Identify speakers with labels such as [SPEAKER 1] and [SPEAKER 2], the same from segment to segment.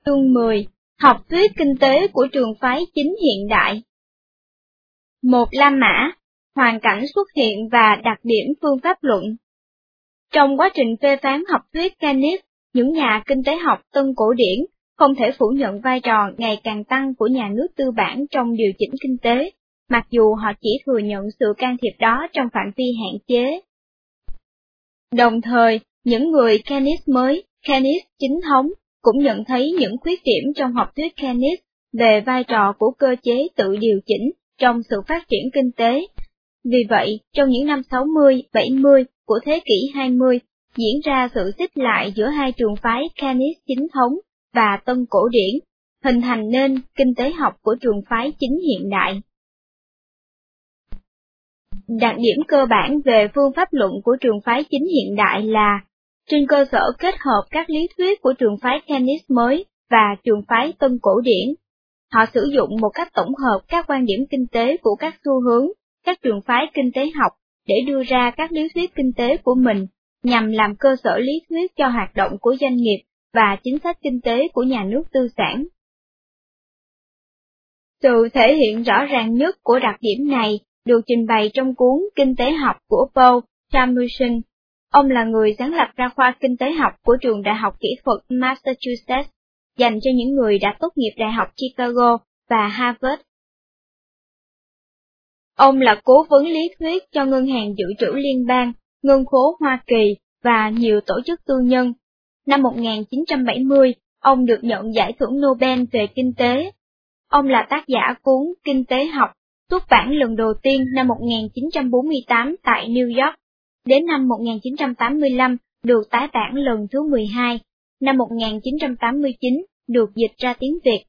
[SPEAKER 1] Chương 10. Học thuyết kinh tế của trường phái chính hiện đại. 1. La Mã, hoàn cảnh xuất hiện và đặc điểm phương pháp luận. Trong quá trình phê phán học thuyết Keynes, những nhà kinh tế học tân cổ điển không thể phủ nhận vai trò ngày càng tăng của nhà nước tư bản trong điều chỉnh kinh tế, mặc dù họ chỉ thừa nhận sự can thiệp đó trong phạm vi hạn chế. Đồng thời, những người Keynes mới, Keynes chính thống, cũng nhận thấy những khuyết điểm trong học thuyết Keynes về vai trò của cơ chế tự điều chỉnh trong sự phát triển kinh tế. Vì vậy, trong những năm 60, 70 của thế kỷ 20, diễn ra sự xích lại giữa hai trường phái Keynes chính thống và tân cổ điển, hình thành nên kinh tế học của trường phái chính hiện đại. Đặc điểm cơ bản về phương pháp luận của trường phái chính hiện đại là, trên cơ sở kết hợp các lý thuyết của trường phái Keynes mới và trường phái tân cổ điển, họ sử dụng một cách tổng hợp các quan điểm kinh tế của các xu hướng, các trường phái kinh tế học để đưa ra các lý thuyết kinh tế của mình, nhằm làm cơ sở lý thuyết cho hoạt động của doanh nghiệp và chính sách kinh tế của nhà nước tư sản. Sự thể hiện rõ ràng nhất của đặc điểm này được trình bày trong cuốn Kinh tế học của Paul Samuelson. Ông là người sáng lập ra khoa kinh tế học của trường Đại học Kỹ thuật Massachusetts, dành cho những người đã tốt nghiệp Đại học Chicago và Harvard. Ông là cố vấn lý thuyết cho Ngân hàng Dự trữ Liên bang, Ngân khố Hoa Kỳ và nhiều tổ chức tư nhân. Năm 1970, ông được nhận giải thưởng Nobel về kinh tế. Ông là tác giả cuốn Kinh tế học, xuất bản lần đầu tiên năm 1948 tại New York. Đến năm 1985, được tái bản lần thứ 12, năm 1989, được dịch ra tiếng Việt.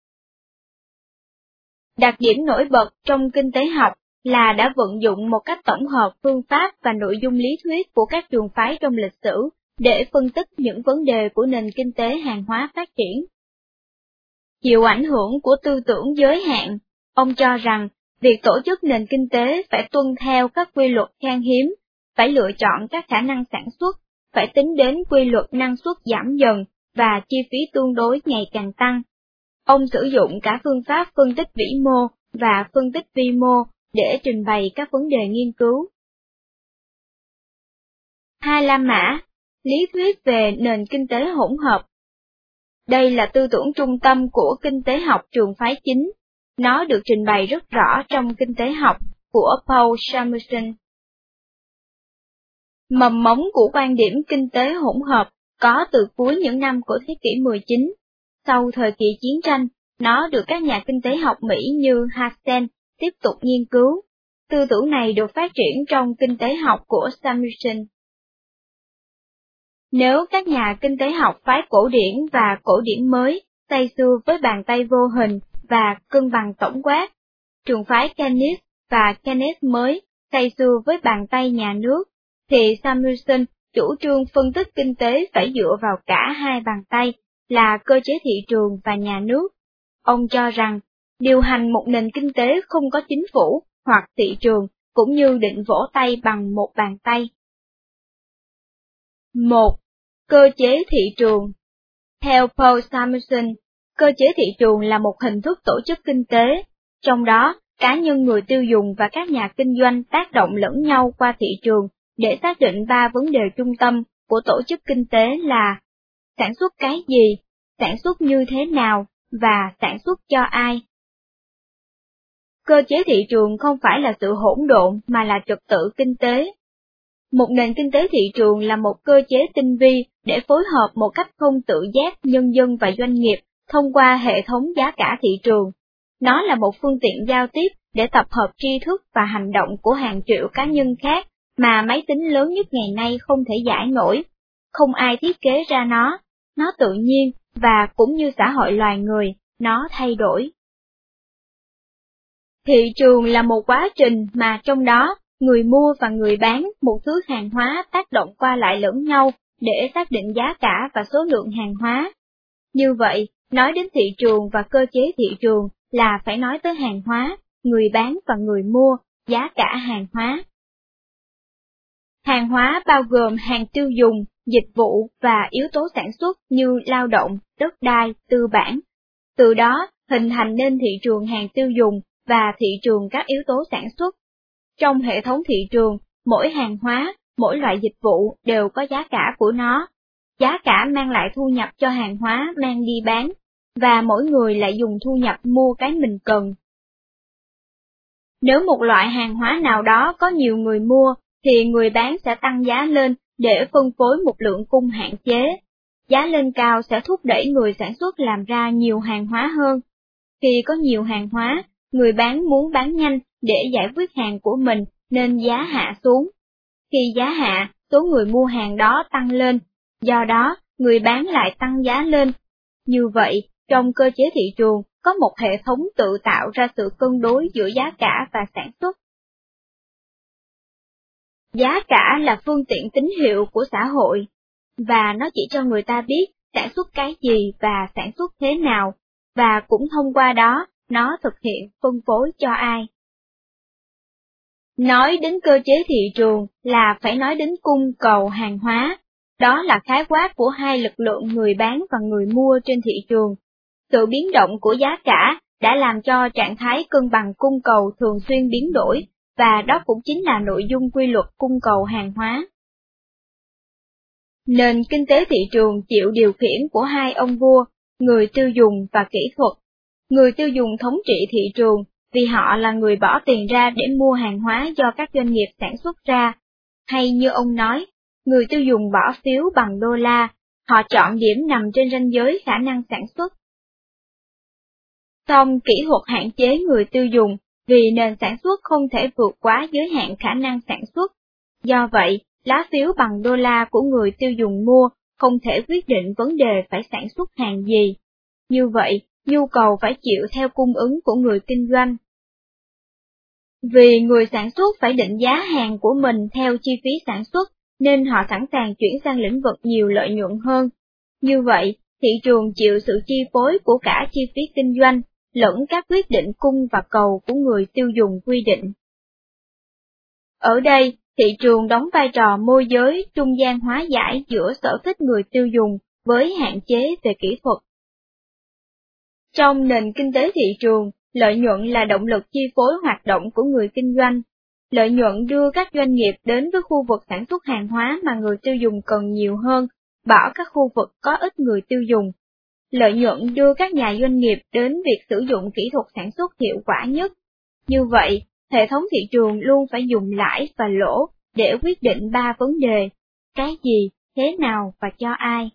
[SPEAKER 1] Đặc điểm nổi bật trong kinh tế học là đã vận dụng một cách tổng hợp phương pháp và nội dung lý thuyết của các trường phái trong lịch sử để phân tích những vấn đề của nền kinh tế hàng hóa phát triển. Chịu ảnh hưởng của tư tưởng giới hạn, ông cho rằng việc tổ chức nền kinh tế phải tuân theo các quy luật khan hiếm, phải lựa chọn các khả năng sản xuất, phải tính đến quy luật năng suất giảm dần và chi phí tương đối ngày càng tăng. Ông sử dụng cả phương pháp phân tích vĩ mô và phân tích vi mô để trình bày các vấn đề nghiên cứu. 2. La Mã, lý thuyết về nền kinh tế hỗn hợp. Đây là tư tưởng trung tâm của kinh tế học trường phái chính. Nó được trình bày rất rõ trong Kinh tế học của Paul Samuelson. Mầm mống của quan điểm kinh tế hỗn hợp có từ cuối những năm của thế kỷ 19. Sau thời kỳ chiến tranh, nó được các nhà kinh tế học Mỹ như Hansen tiếp tục nghiên cứu. Tư tưởng này được phát triển trong kinh tế học của Samuelson. Nếu các nhà kinh tế học phái cổ điển và cổ điển mới say sưa với bàn tay vô hình và cân bằng tổng quát, trường phái Keynes và Keynes mới say sưa với bàn tay nhà nước, thì Samuelson chủ trương phân tích kinh tế phải dựa vào cả hai bàn tay là cơ chế thị trường và nhà nước. Ông cho rằng, điều hành một nền kinh tế không có chính phủ hoặc thị trường cũng như định vỗ tay bằng một bàn tay. 1. Cơ chế thị trường. Theo Paul Samuelson, cơ chế thị trường là một hình thức tổ chức kinh tế, trong đó cá nhân người tiêu dùng và các nhà kinh doanh tác động lẫn nhau qua thị trường để xác định 3 vấn đề trung tâm của tổ chức kinh tế là sản xuất cái gì, sản xuất như thế nào và sản xuất cho ai. Cơ chế thị trường không phải là sự hỗn độn mà là trật tự kinh tế. Một nền kinh tế thị trường là một cơ chế tinh vi để phối hợp một cách không tự giác nhân dân và doanh nghiệp thông qua hệ thống giá cả thị trường. Nó là một phương tiện giao tiếp để tập hợp tri thức và hành động của hàng triệu cá nhân khác mà máy tính lớn nhất ngày nay không thể giải nổi. Không ai thiết kế ra nó tự nhiên và cũng như xã hội loài người, nó thay đổi. Thị trường là một quá trình mà trong đó, người mua và người bán một thứ hàng hóa tác động qua lại lẫn nhau để xác định giá cả và số lượng hàng hóa. Như vậy, nói đến thị trường và cơ chế thị trường là phải nói tới hàng hóa, người bán và người mua, giá cả hàng hóa. Hàng hóa bao gồm hàng tiêu dùng, dịch vụ và yếu tố sản xuất như lao động, đất đai, tư bản. Từ đó, hình thành nên thị trường hàng tiêu dùng và thị trường các yếu tố sản xuất. Trong hệ thống thị trường, mỗi hàng hóa, mỗi loại dịch vụ đều có giá cả của nó. Giá cả mang lại thu nhập cho hàng hóa mang đi bán, và mỗi người lại dùng thu nhập mua cái mình cần. Nếu một loại hàng hóa nào đó có nhiều người mua, thì người bán sẽ tăng giá lên để phân phối một lượng cung hạn chế. Giá lên cao sẽ thúc đẩy người sản xuất làm ra nhiều hàng hóa hơn. Khi có nhiều hàng hóa, người bán muốn bán nhanh để giải quyết hàng của mình nên giá hạ xuống. Khi giá hạ, số người mua hàng đó tăng lên, do đó người bán lại tăng giá lên. Như vậy, trong cơ chế thị trường có một hệ thống tự tạo ra sự cân đối giữa giá cả và sản xuất. Giá cả là phương tiện tín hiệu của xã hội, và nó chỉ cho người ta biết sản xuất cái gì và sản xuất thế nào, và cũng thông qua đó, nó thực hiện phân phối cho ai. Nói đến cơ chế thị trường là phải nói đến cung cầu hàng hóa, đó là khái quát của hai lực lượng người bán và người mua trên thị trường. Sự biến động của giá cả đã làm cho trạng thái cân bằng cung cầu thường xuyên biến đổi, và đó cũng chính là nội dung quy luật cung cầu hàng hóa. Nền kinh tế thị trường chịu điều khiển của hai ông vua, người tiêu dùng và kỹ thuật. Người tiêu dùng thống trị thị trường vì họ là người bỏ tiền ra để mua hàng hóa do các doanh nghiệp sản xuất ra. Hay như ông nói, người tiêu dùng bỏ phiếu bằng đô la, họ chọn điểm nằm trên ranh giới khả năng sản xuất. Song kỹ thuật hạn chế người tiêu dùng vì nền sản xuất không thể vượt quá giới hạn khả năng sản xuất. Do vậy, lá phiếu bằng đô la của người tiêu dùng mua không thể quyết định vấn đề phải sản xuất hàng gì. Như vậy, nhu cầu phải chịu theo cung ứng của người kinh doanh. Vì người sản xuất phải định giá hàng của mình theo chi phí sản xuất, nên họ sẵn sàng chuyển sang lĩnh vực nhiều lợi nhuận hơn. Như vậy, thị trường chịu sự chi phối của cả chi phí kinh doanh, lẫn các quyết định cung và cầu của người tiêu dùng quy định. Ở đây, thị trường đóng vai trò môi giới trung gian hóa giải giữa sở thích người tiêu dùng với hạn chế về kỹ thuật. Trong nền kinh tế thị trường, lợi nhuận là động lực chi phối hoạt động của người kinh doanh. Lợi nhuận đưa các doanh nghiệp đến với khu vực sản xuất hàng hóa mà người tiêu dùng cần nhiều hơn, bỏ các khu vực có ít người tiêu dùng. Lợi nhuận đưa các nhà doanh nghiệp đến việc sử dụng kỹ thuật sản xuất hiệu quả nhất. Như vậy, hệ thống thị trường luôn phải dùng lãi và lỗ để quyết định ba vấn đề: cái gì, thế nào và cho ai.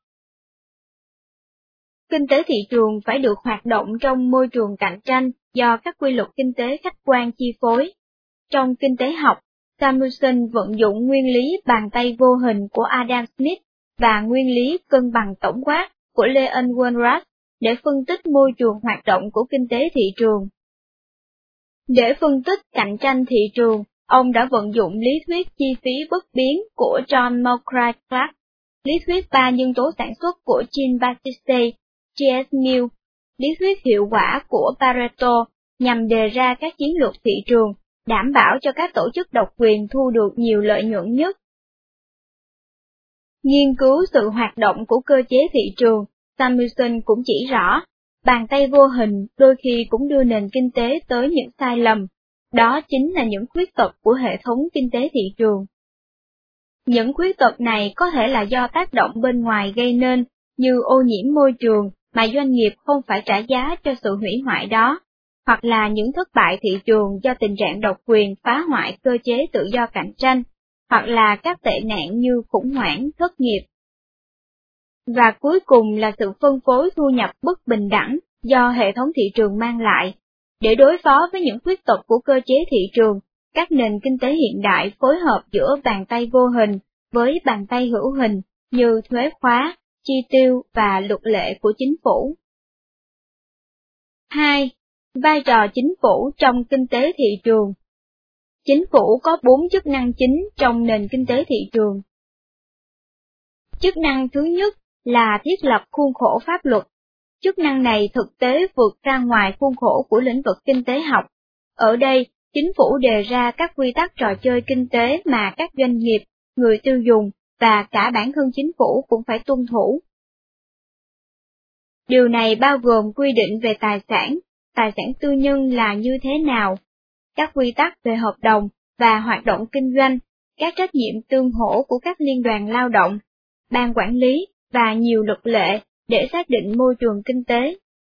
[SPEAKER 1] Kinh tế thị trường phải được hoạt động trong môi trường cạnh tranh do các quy luật kinh tế khách quan chi phối. Trong kinh tế học, Samuelson vận dụng nguyên lý bàn tay vô hình của Adam Smith và nguyên lý cân bằng tổng quát của Leon Walras để phân tích môi trường hoạt động của kinh tế thị trường. Để phân tích cạnh tranh thị trường, ông đã vận dụng lý thuyết chi phí bất biến của John Mulcahy Clark, lý thuyết ba nhân tố sản xuất của Jean-Baptiste J.S. Mill, lý thuyết hiệu quả của Pareto nhằm đề ra các chiến lược thị trường, đảm bảo cho các tổ chức độc quyền thu được nhiều lợi nhuận nhất. Nghiên cứu sự hoạt động của cơ chế thị trường, Samuelson cũng chỉ rõ, bàn tay vô hình đôi khi cũng đưa nền kinh tế tới những sai lầm, đó chính là những khuyết tật của hệ thống kinh tế thị trường. Những khuyết tật này có thể là do tác động bên ngoài gây nên, như ô nhiễm môi trường mà doanh nghiệp không phải trả giá cho sự hủy hoại đó, hoặc là những thất bại thị trường do tình trạng độc quyền phá hoại cơ chế tự do cạnh tranh, hoặc là các tệ nạn như khủng hoảng, thất nghiệp. Và cuối cùng là sự phân phối thu nhập bất bình đẳng do hệ thống thị trường mang lại. Để đối phó với những khuyết tật của cơ chế thị trường, các nền kinh tế hiện đại phối hợp giữa bàn tay vô hình với bàn tay hữu hình như thuế khóa, chi tiêu và luật lệ của chính phủ. 2. Vai trò chính phủ trong kinh tế thị trường. Chính phủ có 4 chức năng chính trong nền kinh tế thị trường. Chức năng thứ nhất là thiết lập khuôn khổ pháp luật. Chức năng này thực tế vượt ra ngoài khuôn khổ của lĩnh vực kinh tế học. Ở đây, chính phủ đề ra các quy tắc trò chơi kinh tế mà các doanh nghiệp, người tiêu dùng và cả bản thân chính phủ cũng phải tuân thủ. Điều này bao gồm quy định về tài sản tư nhân là như thế nào, các quy tắc về hợp đồng và hoạt động kinh doanh, các trách nhiệm tương hỗ của các liên đoàn lao động, ban quản lý và nhiều luật lệ để xác định môi trường kinh tế.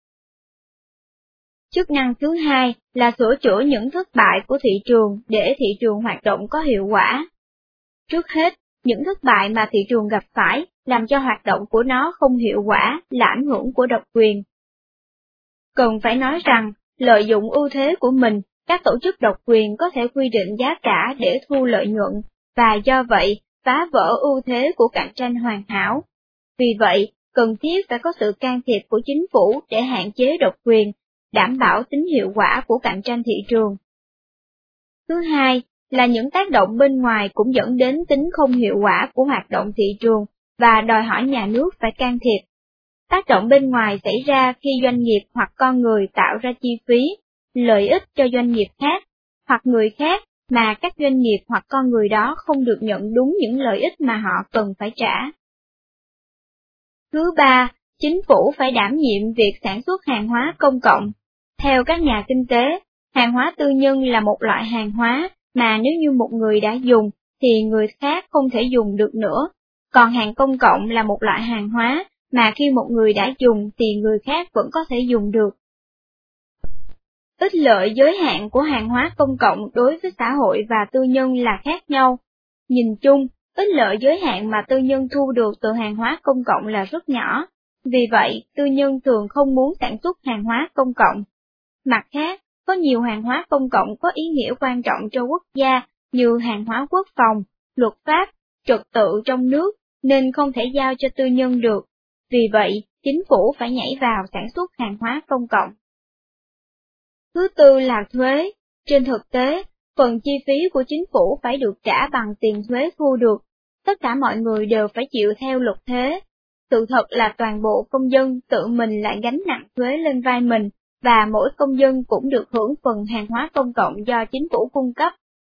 [SPEAKER 1] Chức năng thứ hai là sửa chữa những thất bại của thị trường để thị trường hoạt động có hiệu quả. Trước hết, những thất bại mà thị trường gặp phải làm cho hoạt động của nó không hiệu quả là ảnh hưởng của độc quyền. Cần phải nói rằng, lợi dụng ưu thế của mình, các tổ chức độc quyền có thể quy định giá cả để thu lợi nhuận, và do vậy, phá vỡ ưu thế của cạnh tranh hoàn hảo. Vì vậy, cần thiết phải có sự can thiệp của chính phủ để hạn chế độc quyền, đảm bảo tính hiệu quả của cạnh tranh thị trường. Thứ hai, là những tác động bên ngoài cũng dẫn đến tính không hiệu quả của hoạt động thị trường và đòi hỏi nhà nước phải can thiệp. Tác động bên ngoài xảy ra khi doanh nghiệp hoặc con người tạo ra chi phí, lợi ích cho doanh nghiệp khác, hoặc người khác mà các doanh nghiệp hoặc con người đó không được nhận đúng những lợi ích mà họ cần phải trả. Thứ ba, chính phủ phải đảm nhiệm việc sản xuất hàng hóa công cộng. Theo các nhà kinh tế, hàng hóa tư nhân là một loại hàng hóa mà nếu như một người đã dùng thì người khác không thể dùng được nữa, còn hàng công cộng là một loại hàng hóa mà khi một người đã dùng thì người khác vẫn có thể dùng được. Ích lợi giới hạn của hàng hóa công cộng đối với xã hội và tư nhân là khác nhau. Nhìn chung, ích lợi giới hạn mà tư nhân thu được từ hàng hóa công cộng là rất nhỏ, vì vậy tư nhân thường không muốn sản xuất hàng hóa công cộng. Mặt khác, có nhiều hàng hóa công cộng có ý nghĩa quan trọng cho quốc gia như hàng hóa quốc phòng, luật pháp, trật tự trong nước, nên không thể giao cho tư nhân được. Vì vậy, chính phủ phải nhảy vào sản xuất hàng hóa công cộng. Thứ tư là thuế. Trên thực tế, phần chi phí của chính phủ phải được trả bằng tiền thuế thu được. Tất cả mọi người đều phải chịu theo luật thuế. Sự thật là toàn bộ công dân tự mình lại gánh nặng thuế lên vai mình, và mỗi công dân cũng được hưởng phần hàng hóa công cộng do chính phủ cung cấp.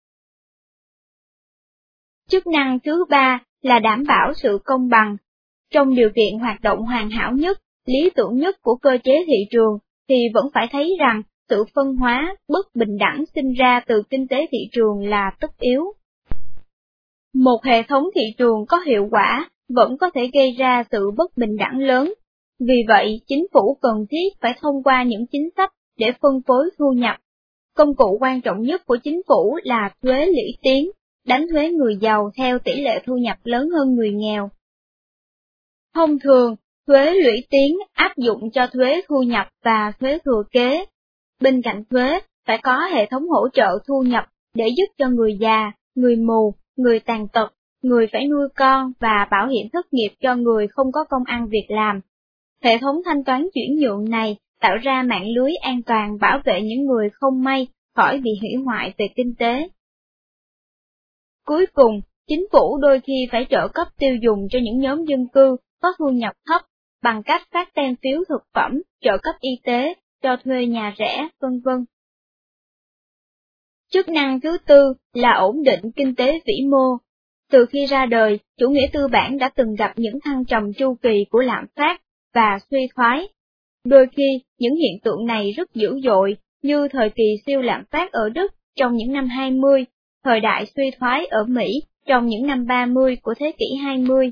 [SPEAKER 1] Chức năng thứ ba là đảm bảo sự công bằng. Trong điều kiện hoạt động hoàn hảo nhất, lý tưởng nhất của cơ chế thị trường, thì vẫn phải thấy rằng sự phân hóa, bất bình đẳng sinh ra từ kinh tế thị trường là tất yếu. Một hệ thống thị trường có hiệu quả vẫn có thể gây ra sự bất bình đẳng lớn. Vì vậy, chính phủ cần thiết phải thông qua những chính sách để phân phối thu nhập. Công cụ quan trọng nhất của chính phủ là thuế lũy tiến, đánh thuế người giàu theo tỷ lệ thu nhập lớn hơn người nghèo. Thông thường, thuế lũy tiến áp dụng cho thuế thu nhập và thuế thừa kế. Bên cạnh thuế, phải có hệ thống hỗ trợ thu nhập để giúp cho người già, người mù, người tàn tật, người phải nuôi con và bảo hiểm thất nghiệp cho người không có công ăn việc làm. Hệ thống thanh toán chuyển nhượng này tạo ra mạng lưới an toàn bảo vệ những người không may khỏi bị hủy hoại về kinh tế. Cuối cùng, chính phủ đôi khi phải trợ cấp tiêu dùng cho những nhóm dân cư có thu nhập thấp bằng cách phát tem phiếu thực phẩm, trợ cấp y tế, cho thuê nhà rẻ, vân vân. Chức năng thứ tư là ổn định kinh tế vĩ mô. Từ khi ra đời, chủ nghĩa tư bản đã từng gặp những thăng trầm chu kỳ của lạm phát và suy thoái. Đôi khi, những hiện tượng này rất dữ dội, như thời kỳ siêu lạm phát ở Đức trong những năm 20, thời đại suy thoái ở Mỹ trong những năm 30 của thế kỷ 20.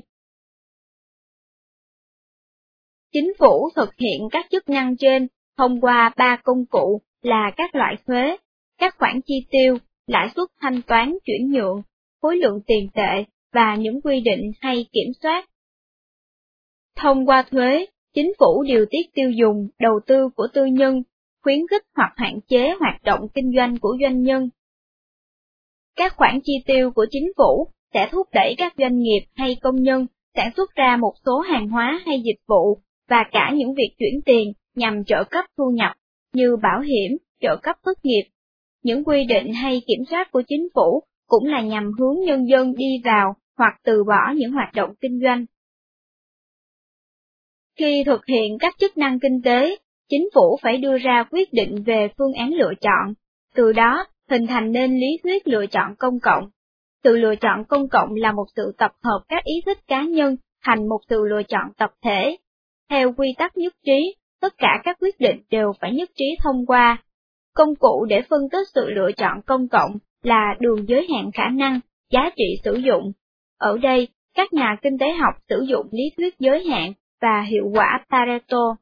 [SPEAKER 1] Chính phủ thực hiện các chức năng trên thông qua 3 công cụ là các loại thuế, các khoản chi tiêu, lãi suất thanh toán chuyển nhượng, khối lượng tiền tệ và những quy định hay kiểm soát. Thông qua thuế, chính phủ điều tiết tiêu dùng, đầu tư của tư nhân, khuyến khích hoặc hạn chế hoạt động kinh doanh của doanh nhân. Các khoản chi tiêu của chính phủ sẽ thúc đẩy các doanh nghiệp hay công nhân sản xuất ra một số hàng hóa hay dịch vụ, và cả những việc chuyển tiền nhằm trợ cấp thu nhập, như bảo hiểm, trợ cấp thất nghiệp. Những quy định hay kiểm soát của chính phủ cũng là nhằm hướng nhân dân đi vào hoặc từ bỏ những hoạt động kinh doanh. Khi thực hiện các chức năng kinh tế, chính phủ phải đưa ra quyết định về phương án lựa chọn, từ đó hình thành nên lý thuyết lựa chọn công cộng. sự lựa chọn công cộng là một sự tập hợp các ý thích cá nhân thành một sự lựa chọn tập thể. Theo quy tắc nhất trí, tất cả các quyết định đều phải nhất trí thông qua. Công cụ để phân tích sự lựa chọn công cộng là đường giới hạn khả năng, giá trị sử dụng. Ở đây, các nhà kinh tế học sử dụng lý thuyết giới hạn và hiệu quả Pareto.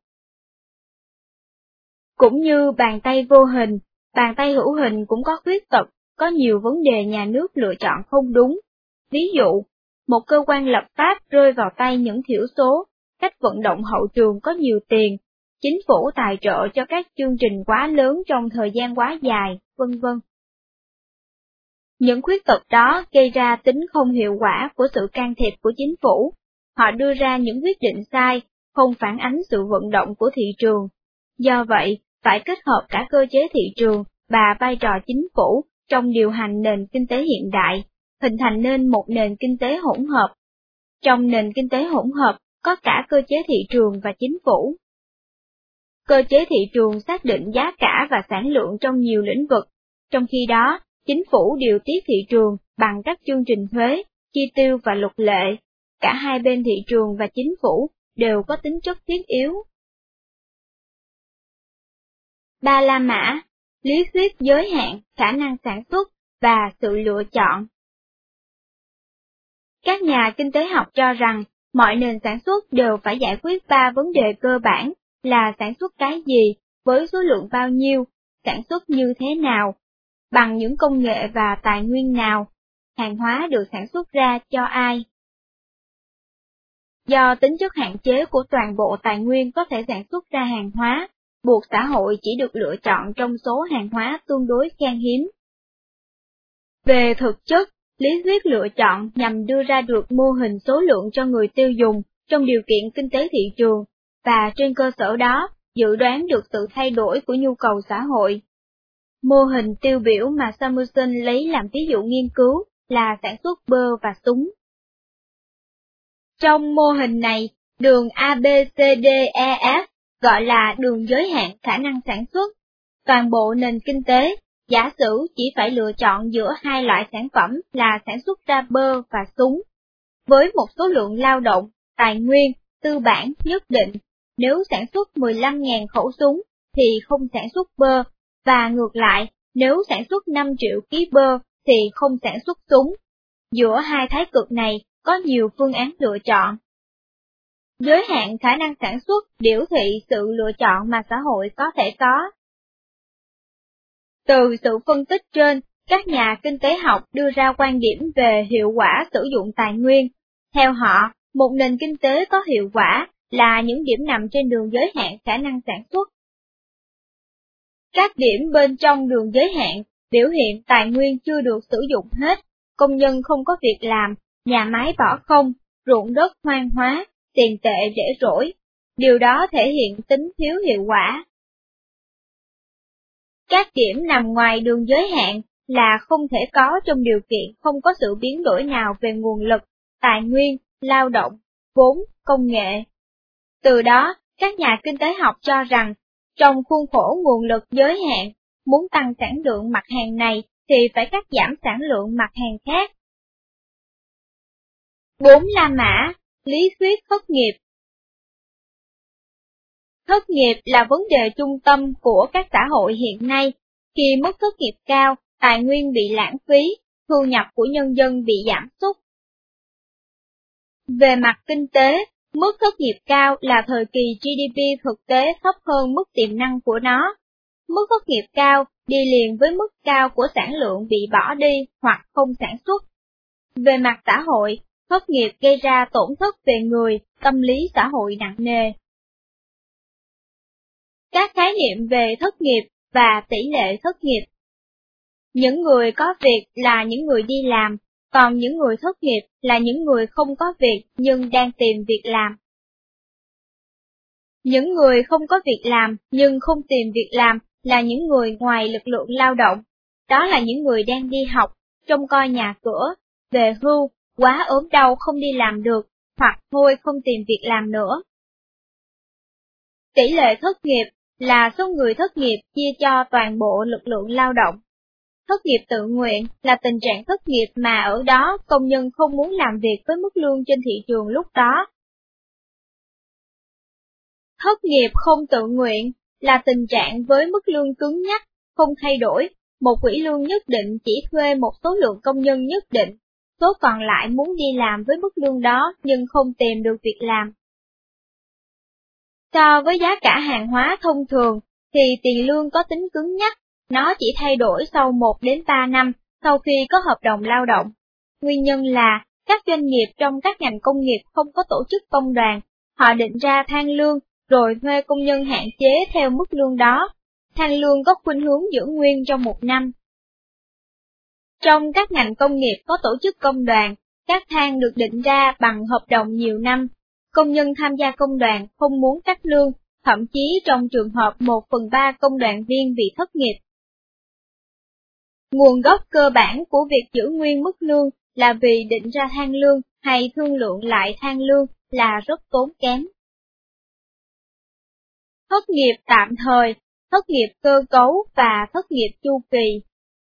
[SPEAKER 1] Cũng như bàn tay vô hình, bàn tay hữu hình cũng có khuyết tật, có nhiều vấn đề nhà nước lựa chọn không đúng. Ví dụ, một cơ quan lập pháp rơi vào tay những thiểu số, cách vận động hậu trường có nhiều tiền, chính phủ tài trợ cho các chương trình quá lớn trong thời gian quá dài, vân vân. Những khuyết tật đó gây ra tính không hiệu quả của sự can thiệp của chính phủ. Họ đưa ra những quyết định sai, không phản ánh sự vận động của thị trường. Do vậy, phải kết hợp cả cơ chế thị trường và vai trò chính phủ trong điều hành nền kinh tế hiện đại, hình thành nên một nền kinh tế hỗn hợp. Trong nền kinh tế hỗn hợp có cả cơ chế thị trường và chính phủ. Cơ chế thị trường xác định giá cả và sản lượng trong nhiều lĩnh vực, trong khi đó, chính phủ điều tiết thị trường bằng các chương trình thuế, chi tiêu và luật lệ. Cả hai bên thị trường và chính phủ đều có tính chất thiết yếu. Ba La Mã, lý thuyết giới hạn, khả năng sản xuất và sự lựa chọn. Các nhà kinh tế học cho rằng, mọi nền sản xuất đều phải giải quyết ba vấn đề cơ bản là sản xuất cái gì, với số lượng bao nhiêu, sản xuất như thế nào, bằng những công nghệ và tài nguyên nào, hàng hóa được sản xuất ra cho ai. Do tính chất hạn chế của toàn bộ tài nguyên có thể sản xuất ra hàng hóa, buộc xã hội chỉ được lựa chọn trong số hàng hóa tương đối khan hiếm. Về thực chất, lý thuyết lựa chọn nhằm đưa ra được mô hình số lượng cho người tiêu dùng trong điều kiện kinh tế thị trường, và trên cơ sở đó, dự đoán được sự thay đổi của nhu cầu xã hội. Mô hình tiêu biểu mà Samuelson lấy làm ví dụ nghiên cứu là sản xuất bơ và súng. Trong mô hình này, đường ABCDEF gọi là đường giới hạn khả năng sản xuất. Toàn bộ nền kinh tế, giả sử chỉ phải lựa chọn giữa hai loại sản phẩm là sản xuất ra bơ và súng. Với một số lượng lao động, tài nguyên, tư bản nhất định, nếu sản xuất 15.000 khẩu súng thì không sản xuất bơ, và ngược lại, nếu sản xuất 5 triệu ký bơ thì không sản xuất súng. Giữa hai thái cực này có nhiều phương án lựa chọn. Giới hạn khả năng sản xuất biểu thị sự lựa chọn mà xã hội có thể có. Từ sự phân tích trên, các nhà kinh tế học đưa ra quan điểm về hiệu quả sử dụng tài nguyên. Theo họ, một nền kinh tế có hiệu quả là những điểm nằm trên đường giới hạn khả năng sản xuất. Các điểm bên trong đường giới hạn biểu hiện tài nguyên chưa được sử dụng hết, công nhân không có việc làm, nhà máy bỏ không, ruộng đất hoang hóa, tiền tệ để rỗi. Điều đó thể hiện tính thiếu hiệu quả. Các điểm nằm ngoài đường giới hạn là không thể có trong điều kiện không có sự biến đổi nào về nguồn lực, tài nguyên, lao động, vốn, công nghệ. Từ đó, các nhà kinh tế học cho rằng, trong khuôn khổ nguồn lực giới hạn, muốn tăng sản lượng mặt hàng này thì phải cắt giảm sản lượng mặt hàng khác. 4 La Mã, lý thuyết thất nghiệp. Thất nghiệp là vấn đề trung tâm của các xã hội hiện nay. Khi mức thất nghiệp cao, tài nguyên bị lãng phí, thu nhập của nhân dân bị giảm sút. Về mặt kinh tế, mức thất nghiệp cao là thời kỳ GDP thực tế thấp hơn mức tiềm năng của nó. Mức thất nghiệp cao đi liền với mức cao của sản lượng bị bỏ đi hoặc không sản xuất. Về mặt xã hội, thất nghiệp gây ra tổn thất về người, tâm lý xã hội nặng nề. Các khái niệm về thất nghiệp và tỷ lệ thất nghiệp. Những người có việc là những người đi làm, còn những người thất nghiệp là những người không có việc nhưng đang tìm việc làm. Những người không có việc làm nhưng không tìm việc làm là những người ngoài lực lượng lao động. Đó là những người đang đi học, trông coi nhà cửa, về hưu, quá ốm đau không đi làm được, hoặc thôi không tìm việc làm nữa. Tỷ lệ thất nghiệp là số người thất nghiệp chia cho toàn bộ lực lượng lao động. Thất nghiệp tự nguyện là tình trạng thất nghiệp mà ở đó công nhân không muốn làm việc với mức lương trên thị trường lúc đó. Thất nghiệp không tự nguyện là tình trạng với mức lương cứng nhắc, không thay đổi, một quỹ lương nhất định chỉ thuê một số lượng công nhân nhất định, số còn lại muốn đi làm với mức lương đó nhưng không tìm được việc làm. So với giá cả hàng hóa thông thường, thì tiền lương có tính cứng nhắc, nó chỉ thay đổi sau 1 đến 3 năm sau khi có hợp đồng lao động. Nguyên nhân là các doanh nghiệp trong các ngành công nghiệp không có tổ chức công đoàn, họ định ra thang lương rồi thuê công nhân hạn chế theo mức lương đó. Thang lương có khuynh hướng giữ nguyên trong 1 năm. Trong các ngành công nghiệp có tổ chức công đoàn, các thang được định ra bằng hợp đồng nhiều năm. Công nhân tham gia công đoàn không muốn cắt lương, thậm chí trong trường hợp 1/3 công đoàn viên bị thất nghiệp. Nguồn gốc cơ bản của việc giữ nguyên mức lương là vì định ra thang lương hay thương lượng lại thang lương là rất tốn kém. Thất nghiệp tạm thời, thất nghiệp cơ cấu và thất nghiệp chu kỳ.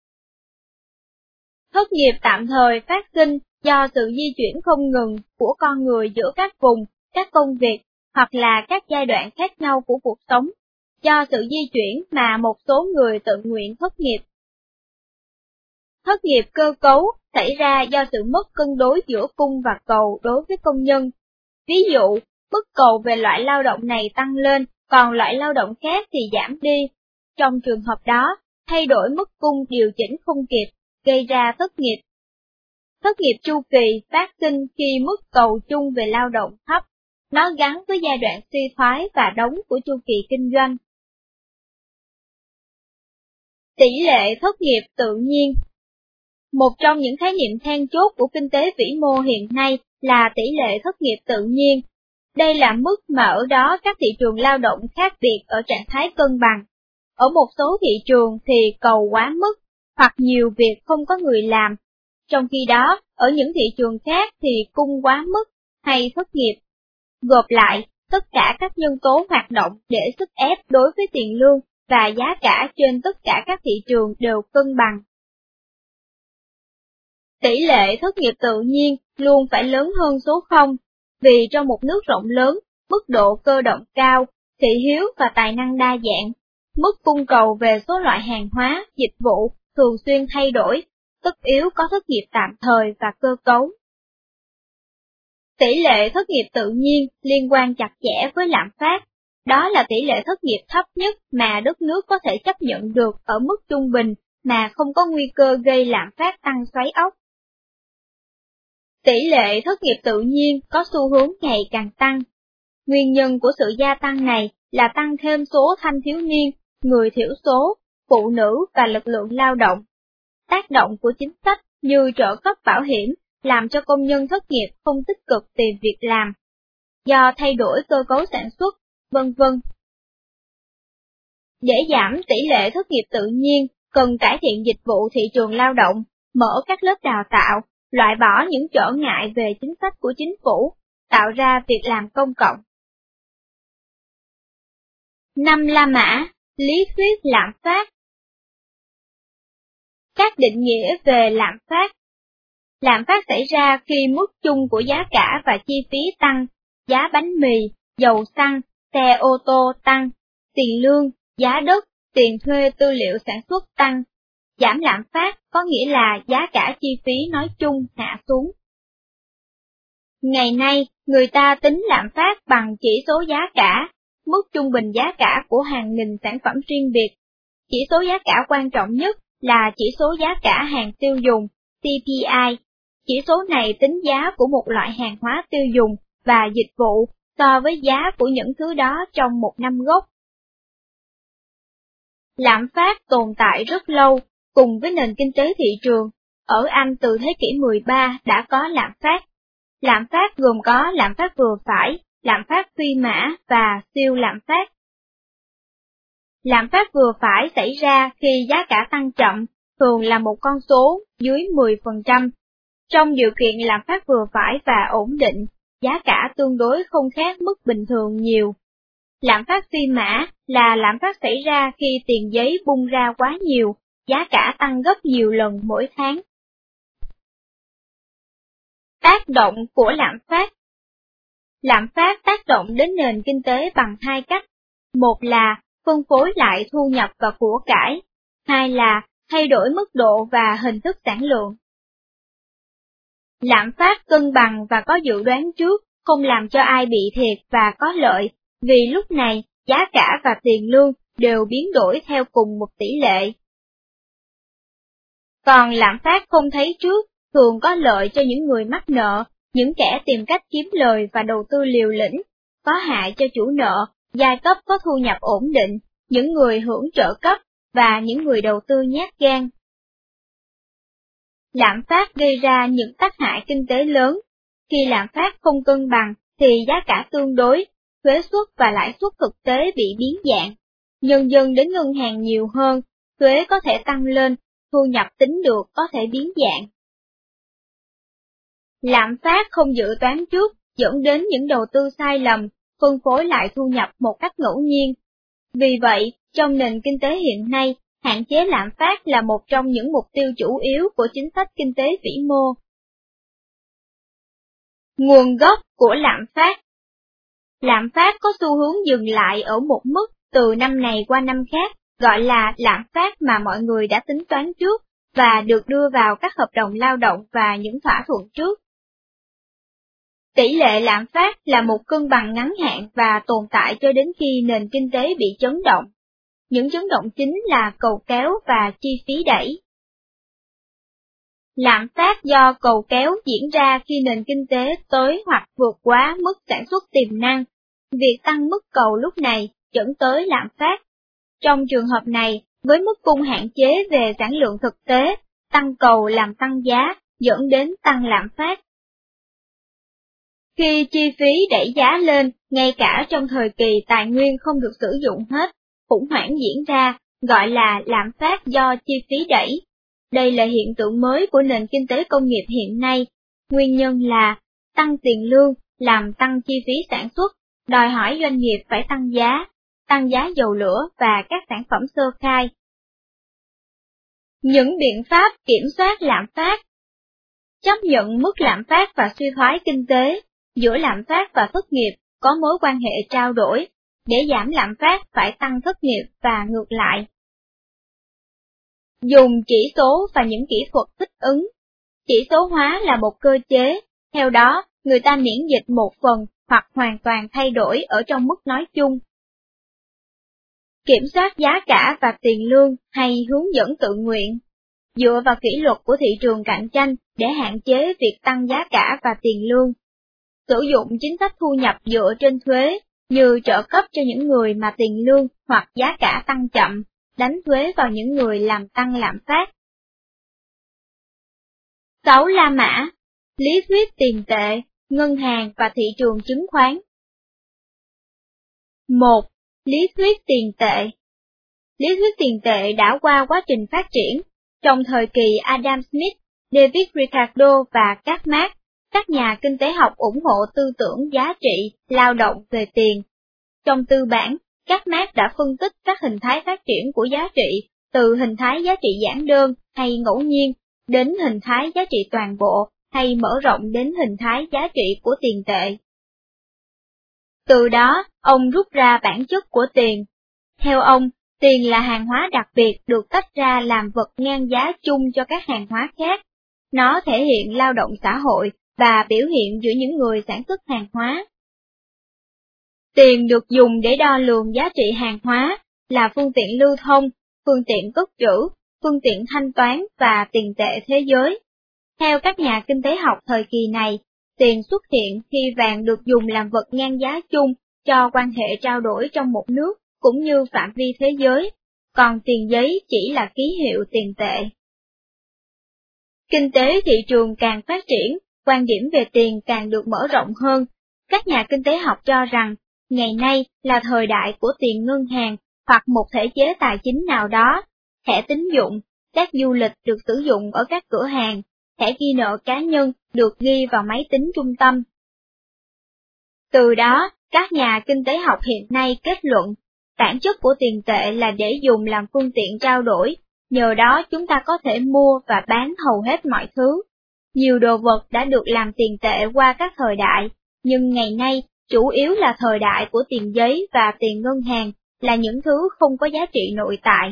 [SPEAKER 1] Thất nghiệp tạm thời phát sinh do sự di chuyển không ngừng của con người giữa các vùng, các công việc, hoặc là các giai đoạn khác nhau của cuộc sống, do sự di chuyển mà một số người tự nguyện thất nghiệp. Thất nghiệp cơ cấu xảy ra do sự mất cân đối giữa cung và cầu đối với công nhân. Ví dụ, mức cầu về loại lao động này tăng lên, còn loại lao động khác thì giảm đi. Trong trường hợp đó, thay đổi mức cung điều chỉnh không kịp, gây ra thất nghiệp. Thất nghiệp chu kỳ phát sinh khi mức cầu chung về lao động thấp, nó gắn với giai đoạn suy thoái và đóng của chu kỳ kinh doanh. Tỷ lệ thất nghiệp tự nhiên. Một trong những khái niệm then chốt của kinh tế vĩ mô hiện nay là tỷ lệ thất nghiệp tự nhiên. Đây là mức mà ở đó các thị trường lao động khác biệt ở trạng thái cân bằng. Ở một số thị trường thì cầu quá mức, hoặc nhiều việc không có người làm. Trong khi đó, ở những thị trường khác thì cung quá mức, hay thất nghiệp. Gộp lại, tất cả các nhân tố hoạt động để sức ép đối với tiền lương và giá cả trên tất cả các thị trường đều cân bằng. Tỷ lệ thất nghiệp tự nhiên luôn phải lớn hơn số 0, vì trong một nước rộng lớn, mức độ cơ động cao, thị hiếu và tài năng đa dạng, mức cung cầu về số loại hàng hóa, dịch vụ thường xuyên thay đổi, tất yếu có thất nghiệp tạm thời và cơ cấu. Tỷ lệ thất nghiệp tự nhiên liên quan chặt chẽ với lạm phát, đó là tỷ lệ thất nghiệp thấp nhất mà đất nước có thể chấp nhận được ở mức trung bình mà không có nguy cơ gây lạm phát tăng xoáy ốc. Tỷ lệ thất nghiệp tự nhiên có xu hướng ngày càng tăng. Nguyên nhân của sự gia tăng này là tăng thêm số thanh thiếu niên, người thiểu số, phụ nữ và lực lượng lao động. Tác động của chính sách như trợ cấp bảo hiểm làm cho công nhân thất nghiệp không tích cực tìm việc làm, do thay đổi cơ cấu sản xuất, vân vân. Để giảm tỷ lệ thất nghiệp tự nhiên, cần cải thiện dịch vụ thị trường lao động, mở các lớp đào tạo, loại bỏ những trở ngại về chính sách của chính phủ, tạo ra việc làm công cộng. 5 La Mã, lý thuyết lạm phát. Các định nghĩa về lạm phát. Lạm phát xảy ra khi mức chung của giá cả và chi phí tăng, giá bánh mì, dầu xăng, xe ô tô tăng, tiền lương, giá đất, tiền thuê tư liệu sản xuất tăng. Giảm lạm phát có nghĩa là giá cả chi phí nói chung hạ xuống. Ngày nay, người ta tính lạm phát bằng chỉ số giá cả, mức trung bình giá cả của hàng nghìn sản phẩm riêng biệt. Chỉ số giá cả quan trọng nhất là chỉ số giá cả hàng tiêu dùng, CPI. Chỉ số này tính giá của một loại hàng hóa tiêu dùng và dịch vụ so với giá của những thứ đó trong một năm gốc. Lạm phát tồn tại rất lâu, cùng với nền kinh tế thị trường. Ở Anh từ thế kỷ 13 đã có lạm phát. Lạm phát gồm có lạm phát vừa phải, lạm phát phi mã và siêu lạm phát. Lạm phát vừa phải xảy ra khi giá cả tăng chậm, thường là một con số dưới 10%. Trong điều kiện lạm phát vừa phải và ổn định, giá cả tương đối không khác mức bình thường nhiều. Lạm phát phi mã là lạm phát xảy ra khi tiền giấy bung ra quá nhiều, giá cả tăng gấp nhiều lần mỗi tháng. Tác động của lạm phát. Lạm phát tác động đến nền kinh tế bằng hai cách. Một là phân phối lại thu nhập và của cải, hai là thay đổi mức độ và hình thức sản lượng. Lạm phát cân bằng và có dự đoán trước, không làm cho ai bị thiệt và có lợi, vì lúc này giá cả và tiền lương đều biến đổi theo cùng một tỷ lệ. Còn lạm phát không thấy trước, thường có lợi cho những người mắc nợ, những kẻ tìm cách kiếm lời và đầu tư liều lĩnh, có hại cho chủ nợ, giai cấp có thu nhập ổn định, những người hưởng trợ cấp, và những người đầu tư nhát gan. Lạm phát gây ra những tác hại kinh tế lớn. Khi lạm phát không cân bằng thì giá cả tương đối, thuế suất và lãi suất thực tế bị biến dạng. Nhân dân đến ngân hàng nhiều hơn, thuế có thể tăng lên, thu nhập tính được có thể biến dạng. Lạm phát không dự toán trước, dẫn đến những đầu tư sai lầm, phân phối lại thu nhập một cách ngẫu nhiên. Vì vậy, trong nền kinh tế hiện nay, hạn chế lạm phát là một trong những mục tiêu chủ yếu của chính sách kinh tế vĩ mô. Nguồn gốc của lạm phát. Lạm phát có xu hướng dừng lại ở một mức từ năm này qua năm khác, gọi là lạm phát mà mọi người đã tính toán trước và được đưa vào các hợp đồng lao động và những thỏa thuận trước. Tỷ lệ lạm phát là một cân bằng ngắn hạn và tồn tại cho đến khi nền kinh tế bị chấn động. Những chấn động chính là cầu kéo và chi phí đẩy. Lạm phát do cầu kéo diễn ra khi nền kinh tế tới hoặc vượt quá mức sản xuất tiềm năng. Việc tăng mức cầu lúc này dẫn tới lạm phát. Trong trường hợp này, với mức cung hạn chế về sản lượng thực tế, tăng cầu làm tăng giá, dẫn đến tăng lạm phát. Khi chi phí đẩy giá lên, ngay cả trong thời kỳ tài nguyên không được sử dụng hết, khủng hoảng diễn ra, gọi là lạm phát do chi phí đẩy. Đây là hiện tượng mới của nền kinh tế công nghiệp hiện nay. Nguyên nhân là tăng tiền lương, làm tăng chi phí sản xuất, đòi hỏi doanh nghiệp phải tăng giá dầu lửa và các sản phẩm sơ khai. Những biện pháp kiểm soát lạm phát. Chấp nhận mức lạm phát và suy thoái kinh tế. Giữa lạm phát và thất nghiệp có mối quan hệ trao đổi, để giảm lạm phát phải tăng thất nghiệp và ngược lại. Dùng chỉ số và những kỹ thuật thích ứng. Chỉ số hóa là một cơ chế, theo đó người ta miễn dịch một phần hoặc hoàn toàn thay đổi ở trong mức nói chung. Kiểm soát giá cả và tiền lương hay hướng dẫn tự nguyện. Dựa vào kỷ luật của thị trường cạnh tranh để hạn chế việc tăng giá cả và tiền lương. Sử dụng chính sách thu nhập dựa trên thuế, như trợ cấp cho những người mà tiền lương hoặc giá cả tăng chậm, đánh thuế vào những người làm tăng lạm phát. 6 La Mã, lý thuyết tiền tệ, ngân hàng và thị trường chứng khoán. 1. Lý thuyết tiền tệ. Lý thuyết tiền tệ đã qua quá trình phát triển. Trong thời kỳ Adam Smith, David Ricardo và các Marx, các nhà kinh tế học ủng hộ tư tưởng giá trị, lao động về tiền. Trong tư bản, các Marx đã phân tích các hình thái phát triển của giá trị, từ hình thái giá trị giản đơn hay ngẫu nhiên, đến hình thái giá trị toàn bộ, hay mở rộng đến hình thái giá trị của tiền tệ. Từ đó, ông rút ra bản chất của tiền. Theo ông, tiền là hàng hóa đặc biệt được tách ra làm vật ngang giá chung cho các hàng hóa khác. Nó thể hiện lao động xã hội và biểu hiện giữa những người sản xuất hàng hóa. Tiền được dùng để đo lường giá trị hàng hóa, là phương tiện lưu thông, phương tiện cất trữ, phương tiện thanh toán và tiền tệ thế giới. Theo các nhà kinh tế học thời kỳ này, tiền xuất hiện khi vàng được dùng làm vật ngang giá chung cho quan hệ trao đổi trong một nước cũng như phạm vi thế giới, còn tiền giấy chỉ là ký hiệu tiền tệ. Kinh tế thị trường càng phát triển, quan điểm về tiền càng được mở rộng hơn. Các nhà kinh tế học cho rằng, ngày nay là thời đại của tiền ngân hàng hoặc một thể chế tài chính nào đó, thẻ tín dụng, các du lịch được sử dụng ở các cửa hàng, thẻ ghi nợ cá nhân được ghi vào máy tính trung tâm. Từ đó, các nhà kinh tế học hiện nay kết luận, bản chất của tiền tệ là để dùng làm phương tiện trao đổi, nhờ đó chúng ta có thể mua và bán hầu hết mọi thứ. Nhiều đồ vật đã được làm tiền tệ qua các thời đại, nhưng ngày nay, chủ yếu là thời đại của tiền giấy và tiền ngân hàng, là những thứ không có giá trị nội tại.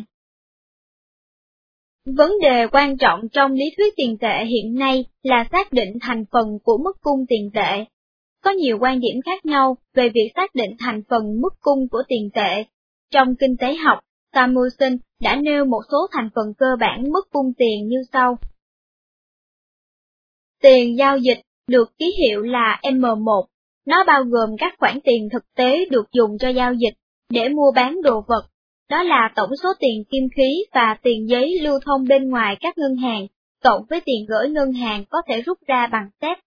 [SPEAKER 1] Vấn đề quan trọng trong lý thuyết tiền tệ hiện nay là xác định thành phần của mức cung tiền tệ. Có nhiều quan điểm khác nhau về việc xác định thành phần mức cung của tiền tệ. Trong kinh tế học, Samuelson đã nêu một số thành phần cơ bản mức cung tiền như sau. Tiền giao dịch được ký hiệu là M1, nó bao gồm các khoản tiền thực tế được dùng cho giao dịch, để mua bán đồ vật. Đó là tổng số tiền kim khí và tiền giấy lưu thông bên ngoài các ngân hàng, cộng với tiền gửi ngân hàng có thể rút ra bằng séc.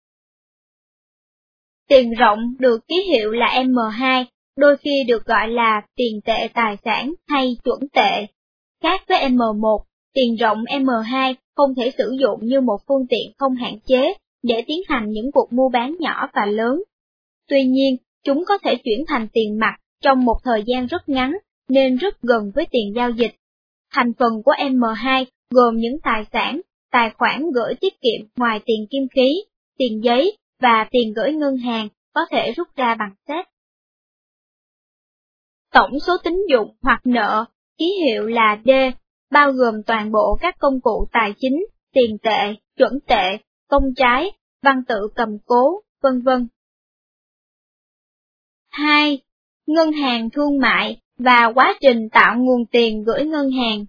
[SPEAKER 1] Tiền rộng được ký hiệu là M2, đôi khi được gọi là tiền tệ tài sản hay chuẩn tệ. Khác với M1, tiền rộng M2 không thể sử dụng như một phương tiện không hạn chế để tiến hành những cuộc mua bán nhỏ và lớn. Tuy nhiên, chúng có thể chuyển thành tiền mặt trong một thời gian rất ngắn, nên rất gần với tiền giao dịch. Thành phần của M2 gồm những tài sản, tài khoản gửi tiết kiệm ngoài tiền kim khí, tiền giấy và tiền gửi ngân hàng có thể rút ra bằng séc. Tổng số tín dụng hoặc nợ, ký hiệu là D, bao gồm toàn bộ các công cụ tài chính, tiền tệ, chuẩn tệ, công trái, văn tự cầm cố, vân vân. 2. Ngân hàng thương mại và quá trình tạo nguồn tiền gửi ngân hàng.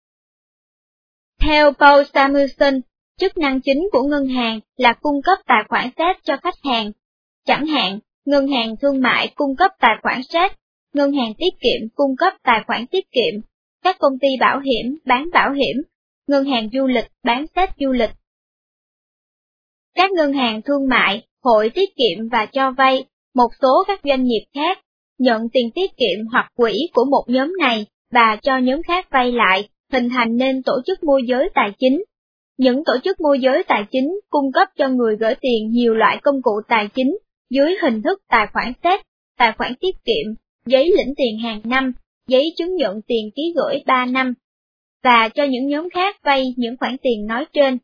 [SPEAKER 1] Theo Paul Samuelson, chức năng chính của ngân hàng là cung cấp tài khoản séc cho khách hàng. Chẳng hạn, ngân hàng thương mại cung cấp tài khoản séc, ngân hàng tiết kiệm cung cấp tài khoản tiết kiệm, các công ty bảo hiểm bán bảo hiểm, ngân hàng du lịch bán séc du lịch. Các ngân hàng thương mại, hội tiết kiệm và cho vay, một số các doanh nghiệp khác, nhận tiền tiết kiệm hoặc quỹ của một nhóm này và cho nhóm khác vay lại, hình thành nên tổ chức môi giới tài chính. Những tổ chức môi giới tài chính cung cấp cho người gửi tiền nhiều loại công cụ tài chính dưới hình thức tài khoản séc, tài khoản tiết kiệm, giấy lĩnh tiền hàng năm, giấy chứng nhận tiền ký gửi 3 năm, và cho những nhóm khác vay những khoản tiền nói trên.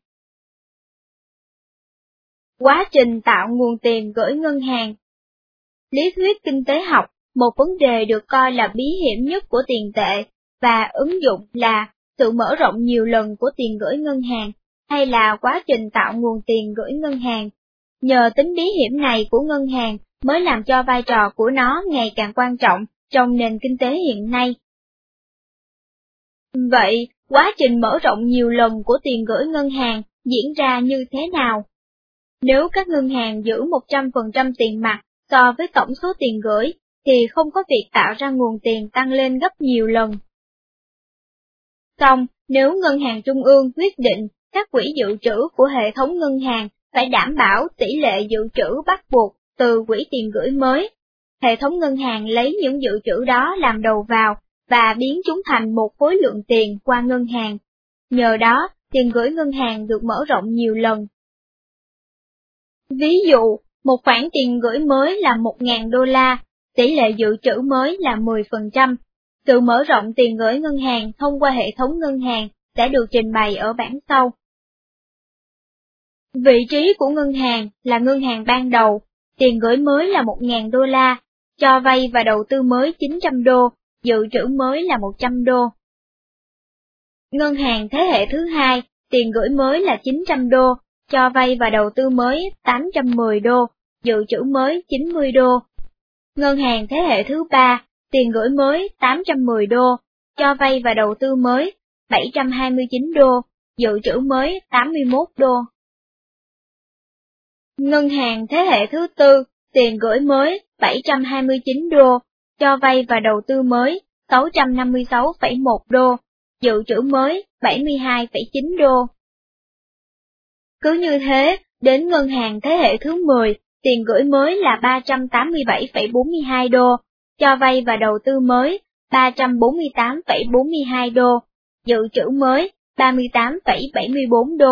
[SPEAKER 1] Quá trình tạo nguồn tiền gửi ngân hàng. Lý thuyết kinh tế học, một vấn đề được coi là bí hiểm nhất của tiền tệ, và ứng dụng là sự mở rộng nhiều lần của tiền gửi ngân hàng, hay là quá trình tạo nguồn tiền gửi ngân hàng. Nhờ tính bí hiểm này của ngân hàng mới làm cho vai trò của nó ngày càng quan trọng trong nền kinh tế hiện nay. Vậy, quá trình mở rộng nhiều lần của tiền gửi ngân hàng diễn ra như thế nào? Nếu các ngân hàng giữ 100% tiền mặt so với tổng số tiền gửi, thì không có việc tạo ra nguồn tiền tăng lên gấp nhiều lần. Song, nếu ngân hàng trung ương quyết định các quỹ dự trữ của hệ thống ngân hàng phải đảm bảo tỷ lệ dự trữ bắt buộc từ quỹ tiền gửi mới, hệ thống ngân hàng lấy những dự trữ đó làm đầu vào và biến chúng thành một khối lượng tiền qua ngân hàng. Nhờ đó, tiền gửi ngân hàng được mở rộng nhiều lần. Ví dụ, một khoản tiền gửi mới là 1.000 đô la, tỷ lệ dự trữ mới là 10%. Sự mở rộng tiền gửi ngân hàng thông qua hệ thống ngân hàng sẽ được trình bày ở bảng sau. Vị trí của ngân hàng là ngân hàng ban đầu, tiền gửi mới là 1.000 đô la, cho vay và đầu tư mới 900 đô, dự trữ mới là 100 đô. Ngân hàng thế hệ thứ hai, tiền gửi mới là 900 đô, cho vay và đầu tư mới 810 đô, dự trữ mới 90 đô. Ngân hàng thế hệ thứ ba, tiền gửi mới 810 đô, cho vay và đầu tư mới 729 đô, dự trữ mới 81 đô. Ngân hàng thế hệ thứ tư, tiền gửi mới 729 đô, cho vay và đầu tư mới 656,1 đô, dự trữ mới 72,9 đô. Cứ như thế, đến ngân hàng thế hệ thứ 10, tiền gửi mới là 387,42 đô, cho vay và đầu tư mới 348,42 đô, dự trữ mới 38,74 đô.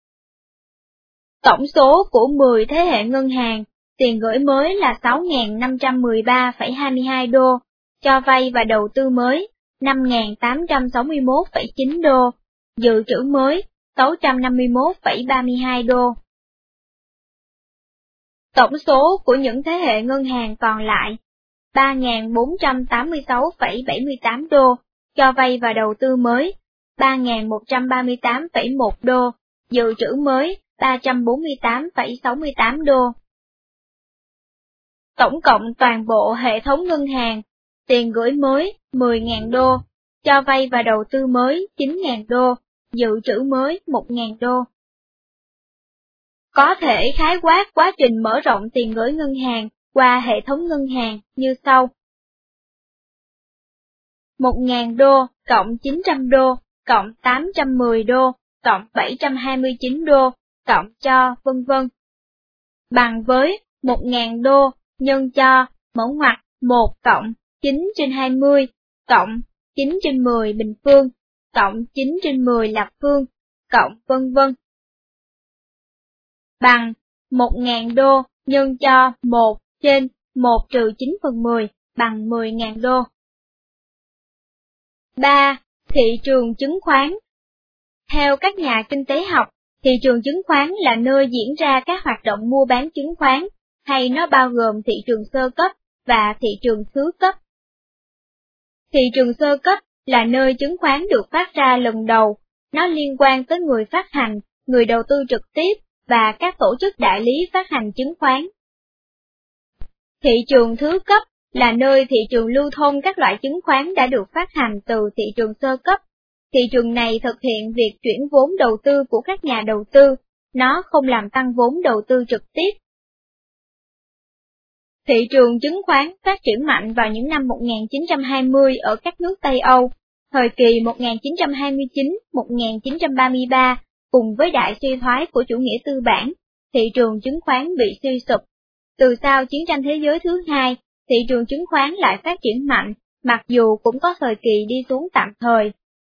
[SPEAKER 1] Tổng số của 10 thế hệ ngân hàng, tiền gửi mới là 6.513,22 đô, cho vay và đầu tư mới 5.861,9 đô, dự trữ mới 651,32 đô. Tổng số của những thế hệ ngân hàng còn lại 3.486,78 đô, cho vay và đầu tư mới 3.138,1 đô, dự trữ mới 348,68 đô. Tổng cộng toàn bộ hệ thống ngân hàng, tiền gửi mới 10.000 đô, cho vay và đầu tư mới 9.000 đô, dự trữ mới 1.000 đô. Có thể khái quát quá trình mở rộng tiền gửi ngân hàng qua hệ thống ngân hàng như sau. 1.000 đô cộng 900 đô cộng 810 đô cộng 729 đô cộng cho vân vân. Bằng với 1.000 đô nhân cho mở ngoặc 1 cộng 9/20 cộng 9/10 bình phương cộng 9/10 lạp phương cộng vân vân. Bằng 1.000 đô nhân cho 1/1-9/10 bằng 10.000 đô. 3. Thị trường chứng khoán. Theo các nhà kinh tế học, thị trường chứng khoán là nơi diễn ra các hoạt động mua bán chứng khoán, hay nó bao gồm thị trường sơ cấp và thị trường thứ cấp. Thị trường sơ cấp là nơi chứng khoán được phát ra lần đầu, nó liên quan tới người phát hành, người đầu tư trực tiếp và các tổ chức đại lý phát hành chứng khoán. Thị trường thứ cấp là nơi thị trường lưu thông các loại chứng khoán đã được phát hành từ thị trường sơ cấp. Thị trường này thực hiện việc chuyển vốn đầu tư của các nhà đầu tư, nó không làm tăng vốn đầu tư trực tiếp. Thị trường chứng khoán phát triển mạnh vào những năm 1920 ở các nước Tây Âu, thời kỳ 1929-1933, cùng với đại suy thoái của chủ nghĩa tư bản, thị trường chứng khoán bị suy sụp. Từ sau chiến tranh thế giới thứ hai, thị trường chứng khoán lại phát triển mạnh, mặc dù cũng có thời kỳ đi xuống tạm thời.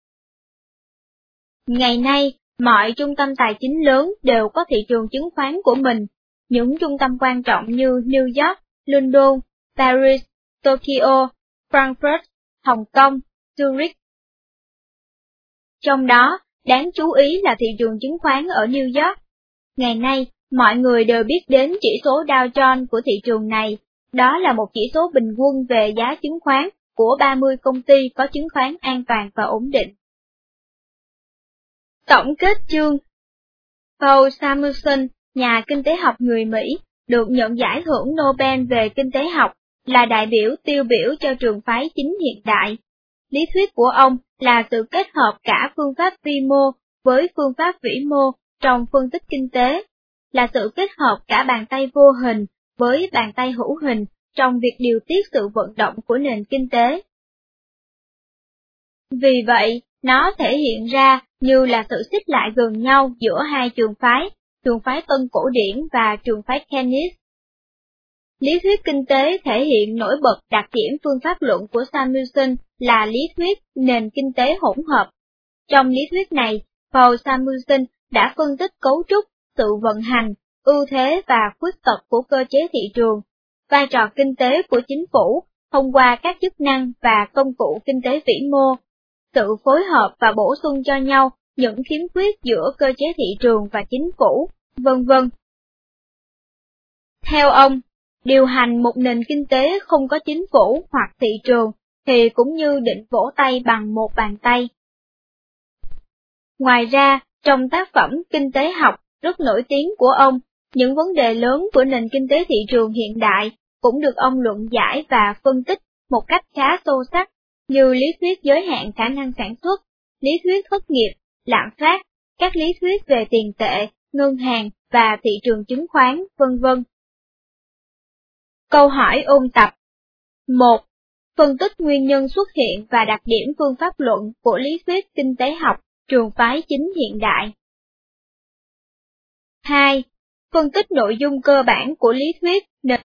[SPEAKER 1] Ngày nay, mọi trung tâm tài chính lớn đều có thị trường chứng khoán của mình. Những trung tâm quan trọng như New York, London, Paris, Tokyo, Frankfurt, Hồng Kông, Zurich. Trong đó, đáng chú ý là thị trường chứng khoán ở New York. Ngày nay, mọi người đều biết đến chỉ số Dow Jones của thị trường này. Đó là một chỉ số bình quân về giá chứng khoán của 30 công ty có chứng khoán an toàn và ổn định. Tổng kết chương. Paul Samuelson, nhà kinh tế học người Mỹ, được nhận giải thưởng Nobel về kinh tế học, là đại biểu tiêu biểu cho trường phái chính hiện đại. Lý thuyết của ông là sự kết hợp cả phương pháp vi mô với phương pháp vĩ mô trong phân tích kinh tế, là sự kết hợp cả bàn tay vô hình với bàn tay hữu hình trong việc điều tiết sự vận động của nền kinh tế. Vì vậy, nó thể hiện ra như là sự xích lại gần nhau giữa hai trường phái Tân cổ điển và trường phái Keynes. Lý thuyết kinh tế thể hiện nổi bật đặc điểm phương pháp luận của Samuelson là lý thuyết nền kinh tế hỗn hợp. Trong lý thuyết này, Paul Samuelson đã phân tích cấu trúc, sự vận hành, ưu thế và khuyết tật của cơ chế thị trường, vai trò kinh tế của chính phủ thông qua các chức năng và công cụ kinh tế vĩ mô, sự phối hợp và bổ sung cho nhau những khiếm khuyết giữa cơ chế thị trường và chính phủ, vân vân. Theo ông, điều hành một nền kinh tế không có chính phủ hoặc thị trường thì cũng như định vỗ tay bằng một bàn tay. Ngoài ra, trong tác phẩm Kinh tế học rất nổi tiếng của ông, những vấn đề lớn của nền kinh tế thị trường hiện đại cũng được ông luận giải và phân tích một cách khá sâu sắc, như lý thuyết giới hạn khả năng sản xuất, lý thuyết thất nghiệp, lạm phát, các lý thuyết về tiền tệ, ngân hàng và thị trường chứng khoán, vân vân. Câu hỏi ôn tập. 1. Phân tích nguyên nhân xuất hiện và đặc điểm phương pháp luận của lý thuyết kinh tế học, trường phái chính hiện đại. 2. Phân tích nội dung cơ bản của lý thuyết nền